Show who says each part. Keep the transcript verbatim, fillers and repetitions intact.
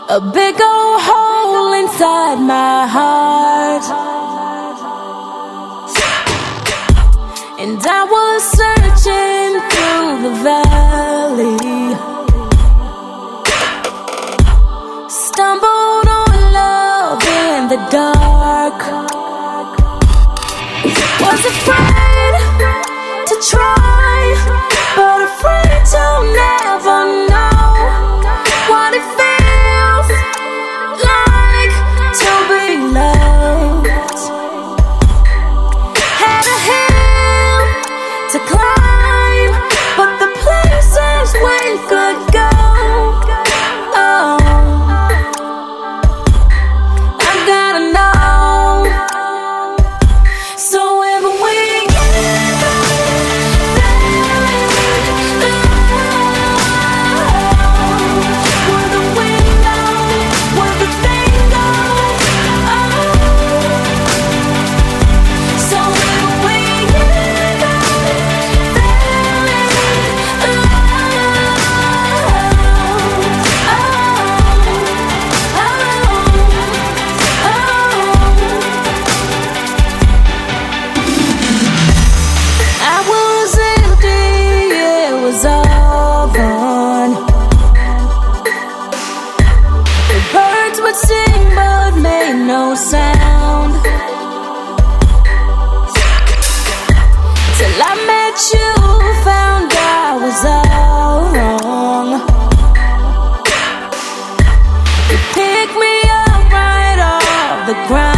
Speaker 1: a big old hole inside my heart. And I was searching through the valley, stumbled on love in the dark. Was afraid to try, but afraid to never know what it feels like to be loved. Had a hill to climb, but the places we could go, oh, I gotta know. So if we get where the wind goes, where the thing goes, oh. So if we get I was empty, it was all gone. The birds would sing but made no sound, till I met you, found I was all wrong. You picked me up right off the ground.